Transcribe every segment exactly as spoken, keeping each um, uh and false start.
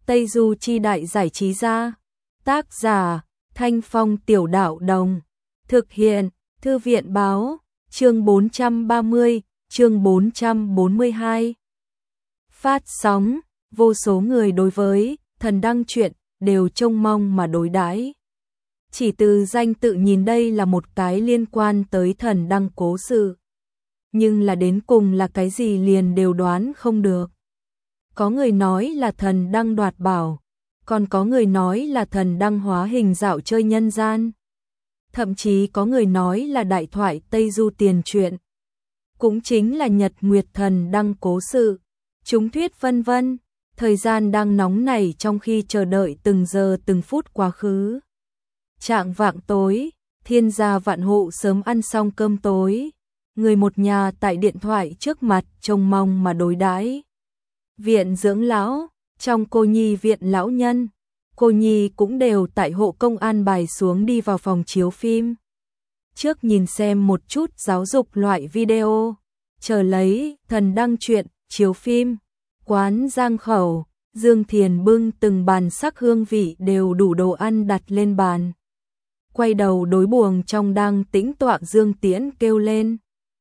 Tây Du Chi Đại Giải Trí Gia. Tác giả Thanh Phong Tiểu Đạo Đồng. Thực hiện Thư viện Báo. Chương bốn trăm ba mươi, chương bốn trăm bốn mươi hai. Phát sóng, vô số người đối với Thần Đăng truyện đều trông mong mà đối đãi. Chỉ từ danh tự nhìn đây là một cái liên quan tới Thần Đăng cố sự. Nhưng là đến cùng là cái gì liền đều đoán không được. Có người nói là Thần Đăng đoạt bảo, còn có người nói là Thần Đăng hóa hình dạo chơi nhân gian. Thậm chí có người nói là đại thoại Tây Du tiền truyện. Cũng chính là Nhật Nguyệt Thần Đăng cố sự. Chúng thuyết vân vân, thời gian đang nóng nảy trong khi chờ đợi từng giờ từng phút quá khứ. Trạng vạng tối, thiên gia vạn hộ sớm ăn xong cơm tối. Người một nhà tại điện thoại trước mặt trông mong mà đối đãi. Viện dưỡng lão, trong cô nhi viện lão nhân, cô nhi cũng đều tại hộ công an bài xuống đi vào phòng chiếu phim. Trước nhìn xem một chút giáo dục loại video, chờ lấy Thần Đăng truyện chiếu phim. Quán Giang Khẩu, Dương Thiền bưng từng bàn sắc hương vị đều đủ đồ ăn đặt lên bàn. Quay đầu đối buồng trong đang tĩnh tọa Dương Tiễn kêu lên.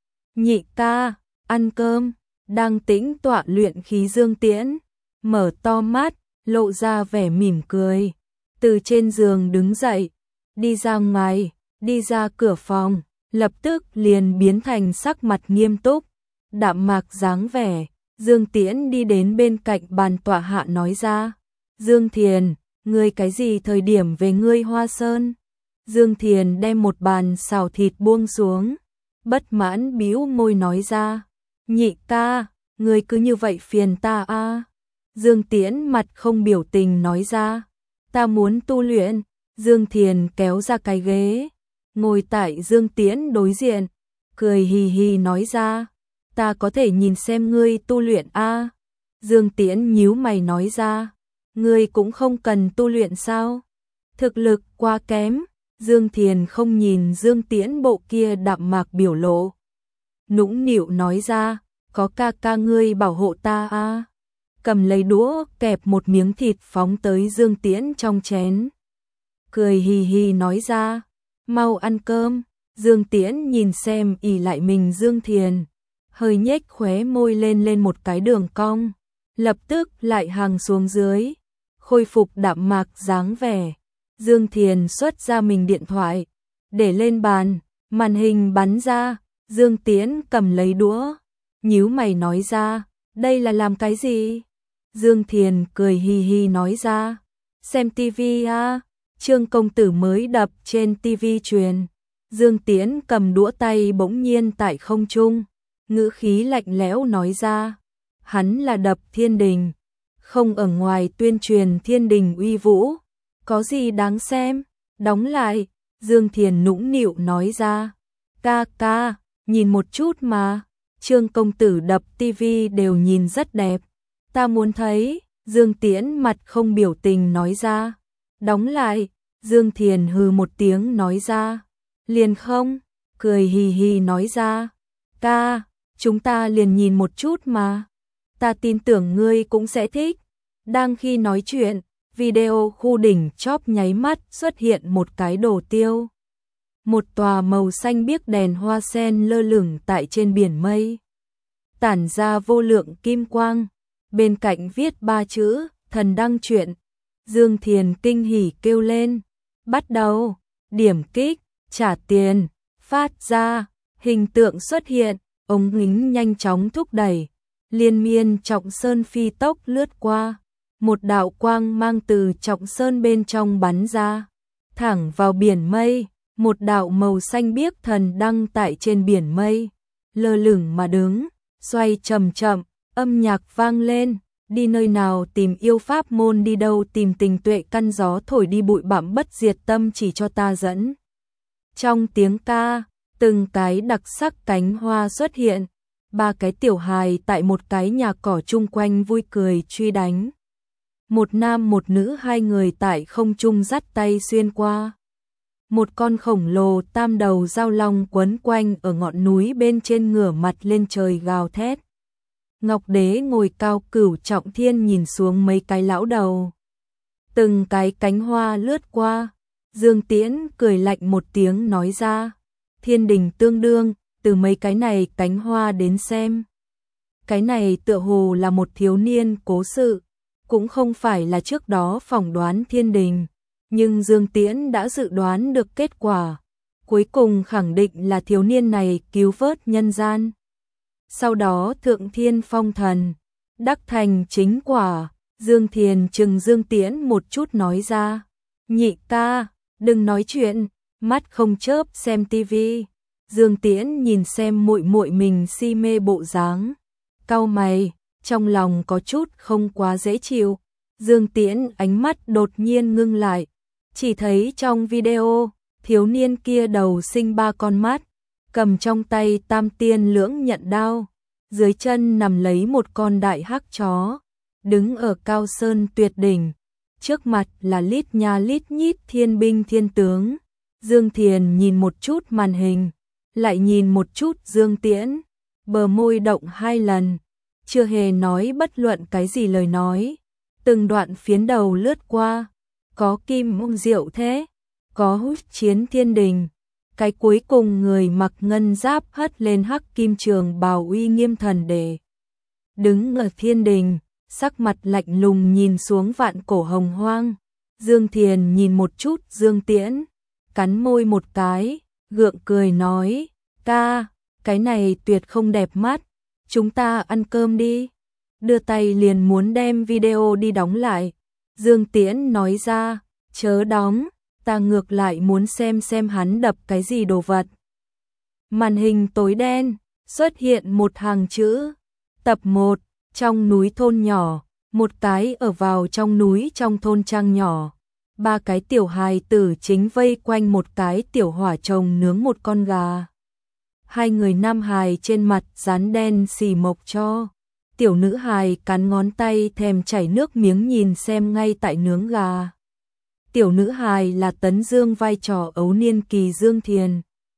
Nhị ca, ăn cơm. Đang tĩnh tọa luyện khí Dương Tiễn, mở to mắt, lộ ra vẻ mỉm cười. Từ trên giường đứng dậy, đi ra ngoài, đi ra cửa phòng, lập tức liền biến thành sắc mặt nghiêm túc, đạm mạc dáng vẻ. Dương Tiễn đi đến bên cạnh bàn tọa hạ nói ra. Dương Thiền, ngươi cái gì thời điểm về ngươi Hoa Sơn? Dương Thiền đem một bàn xào thịt buông xuống, bất mãn bĩu môi nói ra. Nhị ca, ngươi cứ như vậy phiền ta a. À. Dương Tiễn mặt không biểu tình nói ra. Ta muốn tu luyện. Dương Thiền kéo ra cái ghế, ngồi tại Dương Tiễn đối diện, cười hì hì nói ra. Ta có thể nhìn xem ngươi tu luyện a. À. Dương Tiễn nhíu mày nói ra. Ngươi cũng không cần tu luyện sao? Thực lực quá kém. Dương Thiền không nhìn Dương Tiễn bộ kia đạm mạc biểu lộ, nũng nịu nói ra. Có ca ca ngươi bảo hộ ta a. À. Cầm lấy đũa kẹp một miếng thịt phóng tới Dương Tiễn trong chén, cười hì hì nói ra. Mau ăn cơm. Dương Tiễn nhìn xem ỉ lại mình Dương Thiền, hơi nhếch khóe môi lên lên một cái đường cong, lập tức lại hàng xuống dưới, khôi phục đạm mạc dáng vẻ. Dương Thiền xuất ra mình điện thoại, để lên bàn, màn hình bắn ra. Dương Tiễn cầm lấy đũa, nhíu mày nói ra. Đây là làm cái gì? Dương Thiền cười hì hì nói ra. Xem tivi à? Trương công tử mới đập trên tivi truyền. Dương Tiễn cầm đũa tay bỗng nhiên tại không trung, ngữ khí lạnh lẽo nói ra. Hắn là đập thiên đình, không ở ngoài tuyên truyền thiên đình uy vũ. Có gì đáng xem? Đóng lại. Dương Thiền nũng nịu nói ra. Ca ca, nhìn một chút mà. Trương công tử đập tivi đều nhìn rất đẹp. Ta muốn thấy. Dương Tiễn mặt không biểu tình nói ra. Đóng lại. Dương Thiền hừ một tiếng nói ra. Liền không? Cười hì hì nói ra. Ca, chúng ta liền nhìn một chút mà. Ta tin tưởng ngươi cũng sẽ thích. Đang khi nói chuyện, video khu đỉnh chóp nháy mắt xuất hiện một cái đồ tiêu. Một tòa màu xanh biếc đèn hoa sen lơ lửng tại trên biển mây, tản ra vô lượng kim quang, bên cạnh viết ba chữ Thần Đăng truyện. Dương Thiền kinh hỉ kêu lên. Bắt đầu. Điểm kích, trả tiền, phát ra, hình tượng xuất hiện, ống kính nhanh chóng thúc đẩy, liên miên trọng sơn phi tốc lướt qua. Một đạo quang mang từ trọng sơn bên trong bắn ra, thẳng vào biển mây. Một đạo màu xanh biếc thần đăng tại trên biển mây, lơ lửng mà đứng, xoay chậm chậm, âm nhạc vang lên. Đi nơi nào tìm yêu pháp môn, đi đâu tìm tình tuệ, căn gió thổi đi bụi bặm bất diệt tâm chỉ cho ta dẫn. Trong tiếng ca, từng cái đặc sắc cánh hoa xuất hiện, ba cái tiểu hài tại một cái nhà cỏ chung quanh vui cười truy đánh. Một nam một nữ hai người tại không trung dắt tay xuyên qua. Một con khổng lồ tam đầu giao long quấn quanh ở ngọn núi bên trên, ngửa mặt lên trời gào thét. Ngọc Đế ngồi cao cửu trọng thiên nhìn xuống mấy cái lão đầu. Từng cái cánh hoa lướt qua, Dương Tiễn cười lạnh một tiếng nói ra, thiên đình tương đương, từ mấy cái này cánh hoa đến xem. Cái này tựa hồ là một thiếu niên cố sự, cũng không phải là trước đó phỏng đoán thiên đình, nhưng Dương Tiễn đã dự đoán được kết quả, cuối cùng khẳng định là thiếu niên này cứu vớt nhân gian. Sau đó thượng thiên phong thần, đắc thành chính quả, Dương Thiền chừng Dương Tiễn một chút nói ra, nhị ca, đừng nói chuyện, mắt không chớp xem tivi. Dương Tiễn nhìn xem muội muội mình si mê bộ dáng, cau mày, trong lòng có chút không quá dễ chịu. Dương Tiễn ánh mắt đột nhiên ngưng lại, chỉ thấy trong video, thiếu niên kia đầu sinh ba con mắt, cầm trong tay tam tiên lưỡng nhận đao, dưới chân nằm lấy một con đại hắc chó, đứng ở cao sơn tuyệt đỉnh, trước mặt là lít nha lít nhít thiên binh thiên tướng. Dương Thiền nhìn một chút màn hình, lại nhìn một chút Dương Tiễn, bờ môi động hai lần, chưa hề nói bất luận cái gì lời nói. Từng đoạn phiến đầu lướt qua, có kim mông diệu thế, có hút chiến thiên đình. Cái cuối cùng người mặc ngân giáp hất lên hắc kim trường bào uy nghiêm thần để đứng ở thiên đình, sắc mặt lạnh lùng nhìn xuống vạn cổ hồng hoang. Dương Thiền nhìn một chút Dương Tiễn, cắn môi một cái, gượng cười nói, ca, cái này tuyệt không đẹp mắt, chúng ta ăn cơm đi. Đưa tay liền muốn đem video đi đóng lại. Dương Tiễn nói ra, chớ đóng, ta ngược lại muốn xem xem hắn đập cái gì đồ vật. Màn hình tối đen, xuất hiện một hàng chữ. Tập một, trong núi thôn nhỏ, một cái ở vào trong núi trong thôn trang nhỏ. Ba cái tiểu hài tử chính vây quanh một cái tiểu hỏa trồng nướng một con gà. Hai người nam hài trên mặt dán đen xì mộc cho. Tiểu nữ hài cắn ngón tay thèm chảy nước miếng nhìn xem ngay tại nướng gà. Tiểu nữ hài là Tấn Dương vai trò ấu niên kỳ Dương Thiền.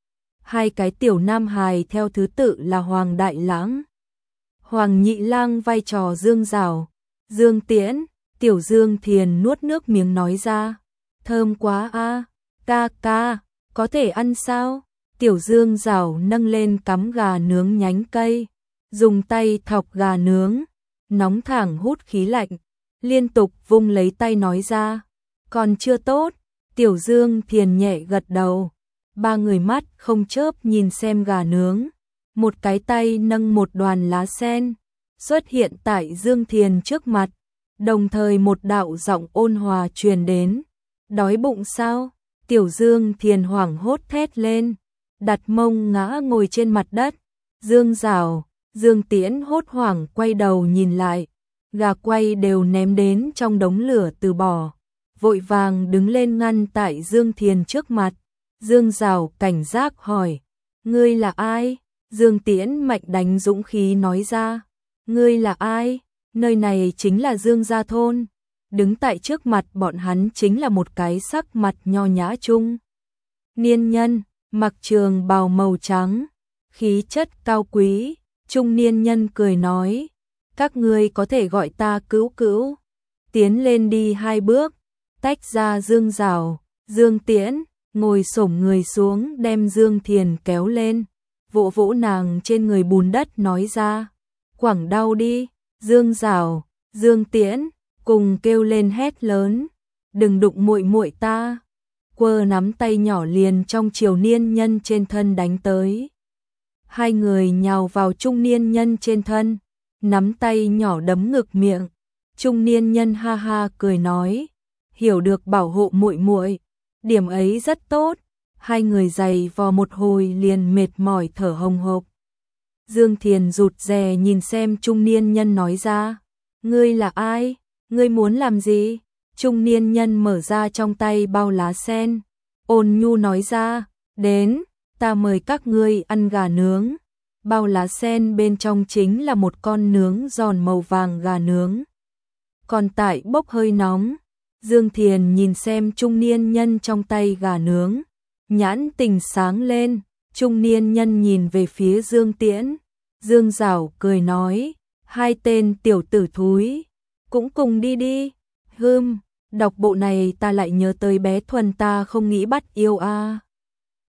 Hai cái tiểu nam hài theo thứ tự là Hoàng Đại Lãng, Hoàng Nhị Lang vai trò Dương Giảo, Dương Tiễn. Tiểu Dương Thiền nuốt nước miếng nói ra, thơm quá a, ca ca, có thể ăn sao? Tiểu Dương Giảo nâng lên cắm gà nướng nhánh cây, dùng tay thọc gà nướng, nóng thẳng hút khí lạnh, liên tục vung lấy tay nói ra, còn chưa tốt. Tiểu Dương Thiền nhẹ gật đầu, ba người mắt không chớp nhìn xem gà nướng, một cái tay nâng một đoàn lá sen, xuất hiện tại Dương Thiền trước mặt, đồng thời một đạo giọng ôn hòa truyền đến, đói bụng sao? Tiểu Dương Thiền hoảng hốt thét lên, đặt mông ngã ngồi trên mặt đất. Dương Giảo, Dương Tiễn hốt hoảng quay đầu nhìn lại, gà quay đều ném đến trong đống lửa từ bỏ, vội vàng đứng lên ngăn tại Dương Thiền trước mặt. Dương Giảo cảnh giác hỏi, ngươi là ai? Dương Tiễn mạnh đánh dũng khí nói ra, ngươi là ai? Nơi này chính là Dương Gia Thôn, đứng tại trước mặt bọn hắn chính là một cái sắc mặt nho nhã trung niên nhân, mặc trường bào màu trắng, khí chất cao quý. Trung niên nhân cười nói, các ngươi có thể gọi ta Cữu Cữu. Tiến lên đi hai bước, tách ra Dương Giảo, Dương Tiễn, ngồi xổm người xuống đem Dương Thiền kéo lên, vỗ vỗ nàng trên người bùn đất nói ra, quẳng đau đi. Dương Giảo, Dương Tiễn cùng kêu lên hét lớn, đừng đụng muội muội ta. Quơ nắm tay nhỏ liền trong chiều niên nhân trên thân đánh tới. Hai người nhào vào trung niên nhân trên thân, nắm tay nhỏ đấm ngực miệng. Trung niên nhân ha ha cười nói, hiểu được bảo hộ muội muội, điểm ấy rất tốt. Hai người giày vò một hồi liền mệt mỏi thở hồng hộc. Dương Thiền rụt rè nhìn xem trung niên nhân nói ra, ngươi là ai? Ngươi muốn làm gì? Trung niên nhân mở ra trong tay bao lá sen, ôn nhu nói ra, đến, ta mời các ngươi ăn gà nướng. Bao lá sen bên trong chính là một con nướng giòn màu vàng gà nướng, còn tại bốc hơi nóng. Dương Thiền nhìn xem trung niên nhân trong tay gà nướng, nhãn tình sáng lên. Trung niên nhân nhìn về phía Dương Tiễn, Dương Giảo cười nói, Hai tên tiểu tử thúi, cũng cùng đi đi. Hừm, đọc bộ này ta lại nhớ tới bé Thuần ta không nghĩ bắt yêu a. À.